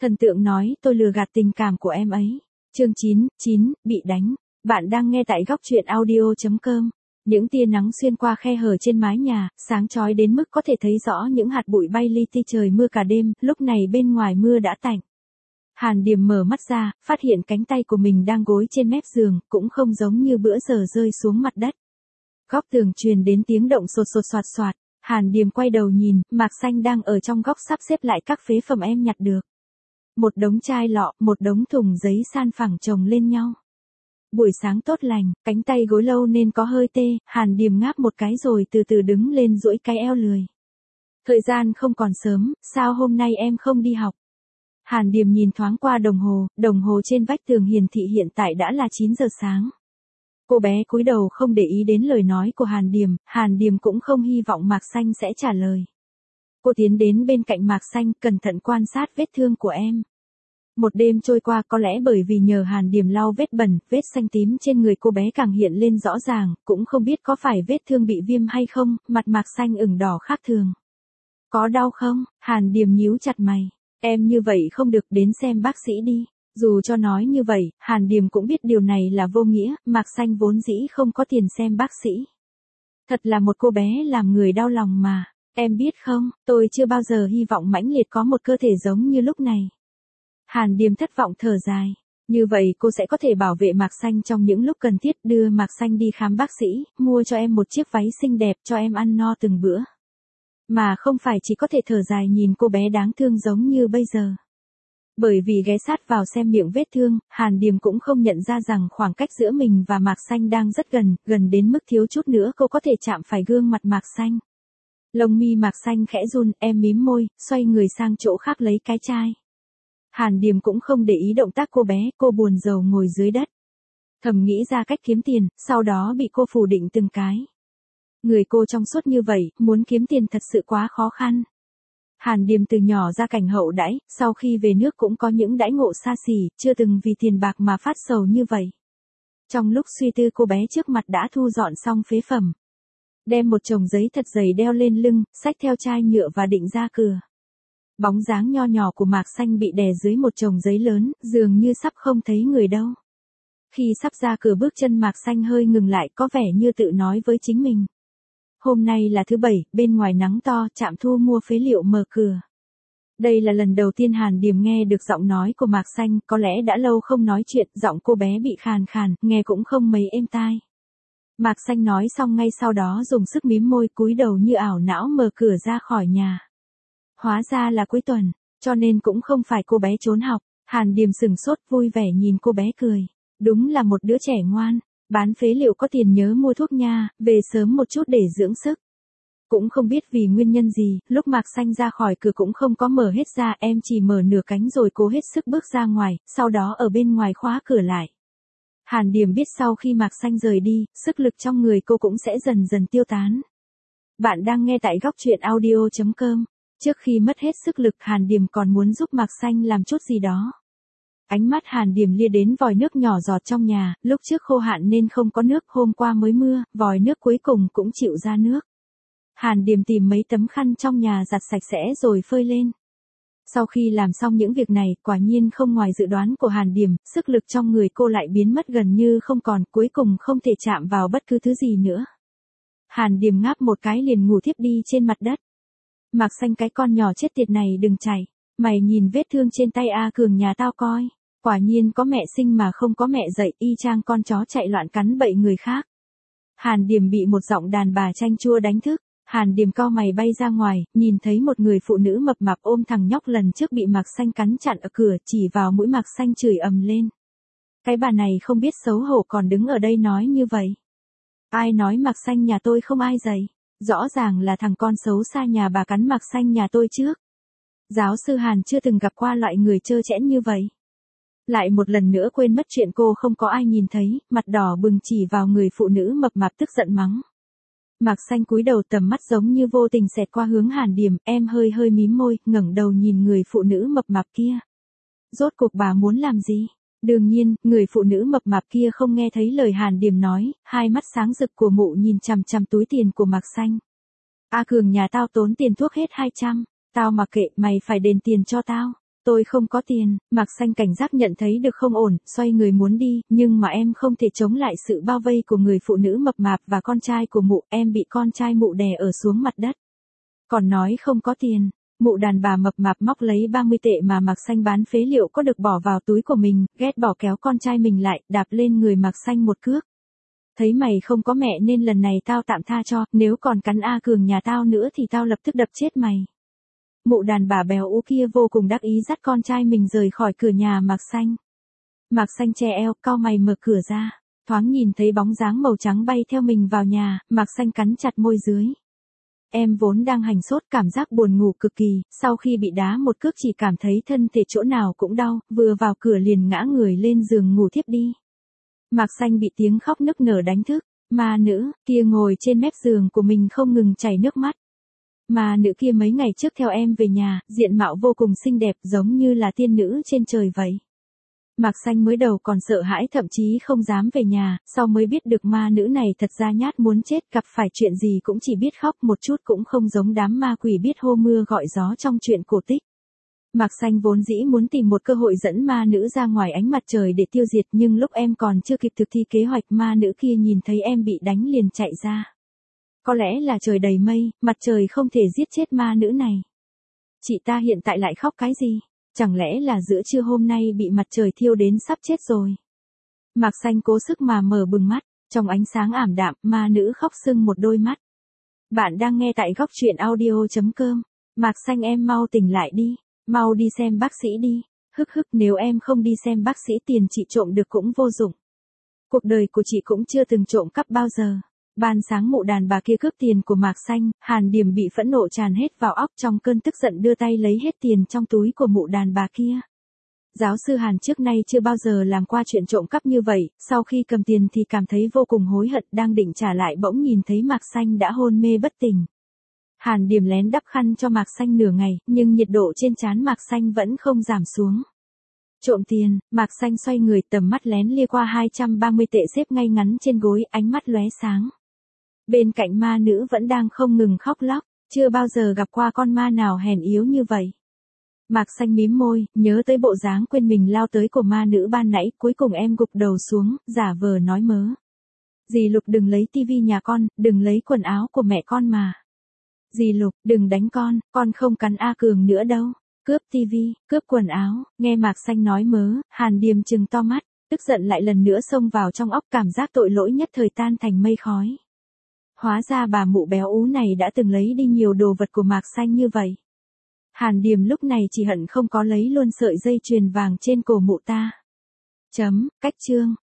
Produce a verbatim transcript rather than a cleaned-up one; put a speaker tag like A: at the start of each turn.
A: Thần tượng nói tôi lừa gạt tình cảm của em ấy. Chương chín, chín, bị đánh. Bạn đang nghe tại góc truyện audio chấm com. Những tia nắng xuyên qua khe hở trên mái nhà, sáng chói đến mức có thể thấy rõ những hạt bụi bay li ti trời mưa cả đêm, lúc này bên ngoài mưa đã tạnh. Hàn Điềm mở mắt ra, phát hiện cánh tay của mình đang gối trên mép giường, cũng không giống như bữa giờ rơi xuống mặt đất. Góc tường truyền đến tiếng động sột sột soạt soạt, Hàn Điềm quay đầu nhìn, Mạc Xanh đang ở trong góc sắp xếp lại các phế phẩm em nhặt được. Một đống chai lọ, một đống thùng giấy san phẳng chồng lên nhau. Buổi sáng tốt lành, cánh tay gối lâu nên có hơi tê, Hàn Điềm ngáp một cái rồi từ từ đứng lên duỗi cái eo lười. Thời gian không còn sớm, sao hôm nay em không đi học? Hàn Điềm nhìn thoáng qua đồng hồ, đồng hồ trên vách tường hiển thị hiện tại đã là chín giờ sáng. Cô bé cúi đầu không để ý đến lời nói của Hàn Điềm, Hàn Điềm cũng không hy vọng Mạc Xanh sẽ trả lời. Cô tiến đến bên cạnh Mạc Xanh, cẩn thận quan sát vết thương của em. Một đêm trôi qua, có lẽ bởi vì nhờ Hàn Điềm lau vết bẩn, vết xanh tím trên người cô bé càng hiện lên rõ ràng, cũng không biết có phải vết thương bị viêm hay không, mặt Mạc Xanh ửng đỏ khác thường. Có đau không? Hàn Điềm nhíu chặt mày. Em như vậy không được, đến xem bác sĩ đi. Dù cho nói như vậy, Hàn Điềm cũng biết điều này là vô nghĩa, Mạc Xanh vốn dĩ không có tiền xem bác sĩ. Thật là một cô bé làm người đau lòng mà. Em biết không, tôi chưa bao giờ hy vọng mãnh liệt có một cơ thể giống như lúc này. Hàn Điềm thất vọng thở dài. Như vậy cô sẽ có thể bảo vệ Mạc Xanh trong những lúc cần thiết, đưa Mạc Xanh đi khám bác sĩ, mua cho em một chiếc váy xinh đẹp, cho em ăn no từng bữa. Mà không phải chỉ có thể thở dài nhìn cô bé đáng thương giống như bây giờ. Bởi vì ghé sát vào xem miệng vết thương, Hàn Điềm cũng không nhận ra rằng khoảng cách giữa mình và Mạc Xanh đang rất gần, gần đến mức thiếu chút nữa cô có thể chạm phải gương mặt Mạc Xanh. Lông mi Mạc Xanh khẽ run, em mím môi, xoay người sang chỗ khác lấy cái chai. Hàn Điềm cũng không để ý động tác cô bé, cô buồn rầu ngồi dưới đất. Thầm nghĩ ra cách kiếm tiền, sau đó bị cô phủ định từng cái. Người cô trong suốt như vậy, muốn kiếm tiền thật sự quá khó khăn. Hàn Điềm từ nhỏ ra cảnh hậu đãi, sau khi về nước cũng có những đãi ngộ xa xỉ, chưa từng vì tiền bạc mà phát sầu như vậy. Trong lúc suy tư, cô bé trước mặt đã thu dọn xong phế phẩm. Đem một chồng giấy thật dày đeo lên lưng, xách theo chai nhựa và định ra cửa. Bóng dáng nho nhỏ của Mạc Xanh bị đè dưới một chồng giấy lớn, dường như sắp không thấy người đâu. Khi sắp ra cửa, bước chân Mạc Xanh hơi ngừng lại, có vẻ như tự nói với chính mình. Hôm nay là thứ bảy, bên ngoài nắng to, trạm thu mua phế liệu mở cửa. Đây là lần đầu tiên Hàn Điềm nghe được giọng nói của Mạc Xanh, có lẽ đã lâu không nói chuyện, giọng cô bé bị khàn khàn, nghe cũng không mấy êm tai. Mạc Xanh nói xong ngay sau đó dùng sức mím môi, cúi đầu như ảo não mở cửa ra khỏi nhà. Hóa ra là cuối tuần, cho nên cũng không phải cô bé trốn học. Hàn Điềm sừng sốt vui vẻ nhìn cô bé cười. Đúng là một đứa trẻ ngoan. Bán phế liệu có tiền nhớ mua thuốc nha, về sớm một chút để dưỡng sức. Cũng không biết vì nguyên nhân gì, lúc Mạc Xanh ra khỏi cửa cũng không có mở hết ra, em chỉ mở nửa cánh rồi cố hết sức bước ra ngoài, sau đó ở bên ngoài khóa cửa lại. Hàn Điềm biết sau khi Mạc Xanh rời đi, sức lực trong người cô cũng sẽ dần dần tiêu tán. Bạn đang nghe tại góc truyện audio chấm com. Trước khi mất hết sức lực, Hàn Điềm còn muốn giúp Mạc Xanh làm chút gì đó. Ánh mắt Hàn Điềm lia đến vòi nước nhỏ giọt trong nhà, lúc trước khô hạn nên không có nước, hôm qua mới mưa, vòi nước cuối cùng cũng chịu ra nước. Hàn Điềm tìm mấy tấm khăn trong nhà giặt sạch sẽ rồi phơi lên. Sau khi làm xong những việc này, quả nhiên không ngoài dự đoán của Hàn Điềm, sức lực trong người cô lại biến mất gần như không còn, cuối cùng không thể chạm vào bất cứ thứ gì nữa. Hàn Điềm ngáp một cái liền ngủ thiếp đi trên mặt đất. Mạc Xanh, cái con nhỏ chết tiệt này đừng chảy. Mày nhìn vết thương trên tay A Cường nhà tao coi. Quả nhiên có mẹ sinh mà không có mẹ dạy, y chang con chó chạy loạn cắn bậy người khác. Hàn Điềm bị một giọng đàn bà chanh chua đánh thức. Hàn Điềm cau mày bay ra ngoài, nhìn thấy một người phụ nữ mập mạp ôm thằng nhóc lần trước bị Mạc Xanh cắn chặn ở cửa, chỉ vào mũi Mạc Xanh chửi ầm lên. Cái bà này không biết xấu hổ còn đứng ở đây nói như vậy. Ai nói Mạc Xanh nhà tôi không ai dạy? Rõ ràng là thằng con xấu xa nhà bà cắn Mạc Xanh nhà tôi trước. Giáo sư Hàn chưa từng gặp qua loại người trơ trẽn như vậy. Lại một lần nữa quên mất chuyện cô không có ai nhìn thấy, mặt đỏ bừng chỉ vào người phụ nữ mập mạp tức giận mắng. Mạc Xanh cúi đầu, tầm mắt giống như vô tình xẹt qua hướng Hàn Điềm, em hơi hơi mím môi, ngẩng đầu nhìn người phụ nữ mập mạp kia. Rốt cuộc bà muốn làm gì? Đương nhiên, người phụ nữ mập mạp kia không nghe thấy lời Hàn Điềm nói, hai mắt sáng rực của mụ nhìn chằm chằm túi tiền của Mạc Xanh. A Cường nhà tao tốn tiền thuốc hết hai trăm, tao mặc kệ, mày phải đền tiền cho tao. Tôi không có tiền, Mạc Xanh cảnh giác nhận thấy được không ổn, xoay người muốn đi, nhưng mà em không thể chống lại sự bao vây của người phụ nữ mập mạp và con trai của mụ, em bị con trai mụ đè ở xuống mặt đất. Còn nói không có tiền, mụ đàn bà mập mạp móc lấy ba mươi tệ mà Mạc Xanh bán phế liệu có được bỏ vào túi của mình, ghét bỏ kéo con trai mình lại, đạp lên người Mạc Xanh một cước. Thấy mày không có mẹ nên lần này tao tạm tha cho, nếu còn cắn A Cường nhà tao nữa thì tao lập tức đập chết mày. Mụ đàn bà béo ú kia vô cùng đắc ý dắt con trai mình rời khỏi cửa nhà Mạc Xanh. Mạc Xanh che eo, cau mày mở cửa ra, thoáng nhìn thấy bóng dáng màu trắng bay theo mình vào nhà, Mạc Xanh cắn chặt môi dưới. Em vốn đang hành sốt, cảm giác buồn ngủ cực kỳ, sau khi bị đá một cước chỉ cảm thấy thân thể chỗ nào cũng đau, vừa vào cửa liền ngã người lên giường ngủ thiếp đi. Mạc Xanh bị tiếng khóc nức nở đánh thức, ma nữ kia ngồi trên mép giường của mình không ngừng chảy nước mắt. Ma nữ kia mấy ngày trước theo em về nhà, diện mạo vô cùng xinh đẹp giống như là tiên nữ trên trời vậy. Mạc Xanh mới đầu còn sợ hãi thậm chí không dám về nhà, sau mới biết được ma nữ này thật ra nhát muốn chết, gặp phải chuyện gì cũng chỉ biết khóc một chút, cũng không giống đám ma quỷ biết hô mưa gọi gió trong chuyện cổ tích. Mạc Xanh vốn dĩ muốn tìm một cơ hội dẫn ma nữ ra ngoài ánh mặt trời để tiêu diệt, nhưng lúc em còn chưa kịp thực thi kế hoạch, ma nữ kia nhìn thấy em bị đánh liền chạy ra. Có lẽ là trời đầy mây, mặt trời không thể giết chết ma nữ này. Chị ta hiện tại lại khóc cái gì? Chẳng lẽ là giữa trưa hôm nay bị mặt trời thiêu đến sắp chết rồi? Mạc Xanh cố sức mà mở bừng mắt, trong ánh sáng ảm đạm, ma nữ khóc sưng một đôi mắt. Bạn đang nghe tại góc truyện audio chấm com. Mạc Xanh em mau tỉnh lại đi, mau đi xem bác sĩ đi. Hức hức, nếu em không đi xem bác sĩ tiền chị trộm được cũng vô dụng. Cuộc đời của chị cũng chưa từng trộm cắp bao giờ. Ban sáng mụ đàn bà kia cướp tiền của Mạc Xanh, Hàn Điềm bị phẫn nộ tràn hết vào óc, trong cơn tức giận đưa tay lấy hết tiền trong túi của mụ đàn bà kia. Giáo sư Hàn trước nay chưa bao giờ làm qua chuyện trộm cắp như vậy, sau khi cầm tiền thì cảm thấy vô cùng hối hận, đang định trả lại bỗng nhìn thấy Mạc Xanh đã hôn mê bất tỉnh. Hàn Điềm lén đắp khăn cho Mạc Xanh nửa ngày, nhưng nhiệt độ trên trán Mạc Xanh vẫn không giảm xuống. Trộm tiền, Mạc Xanh xoay người, tầm mắt lén lia qua hai trăm ba mươi tệ xếp ngay ngắn trên gối, ánh mắt lóe sáng. Bên cạnh ma nữ vẫn đang không ngừng khóc lóc, chưa bao giờ gặp qua con ma nào hèn yếu như vậy. Mạc Xanh mím môi, nhớ tới bộ dáng quên mình lao tới của ma nữ ban nãy, cuối cùng em gục đầu xuống, giả vờ nói mớ. Dì Lục đừng lấy tivi nhà con, đừng lấy quần áo của mẹ con mà. Dì Lục, đừng đánh con, con không cắn A Cường nữa đâu. Cướp tivi, cướp quần áo, nghe Mạc Xanh nói mớ, Hàn Điềm trừng to mắt, tức giận lại lần nữa xông vào trong óc, cảm giác tội lỗi nhất thời tan thành mây khói. Hóa ra bà mụ béo ú này đã từng lấy đi nhiều đồ vật của Mạc Xanh như vậy. Hàn Điềm lúc này chỉ hận không có lấy luôn sợi dây chuyền vàng trên cổ mụ ta. Chấm, cách chương.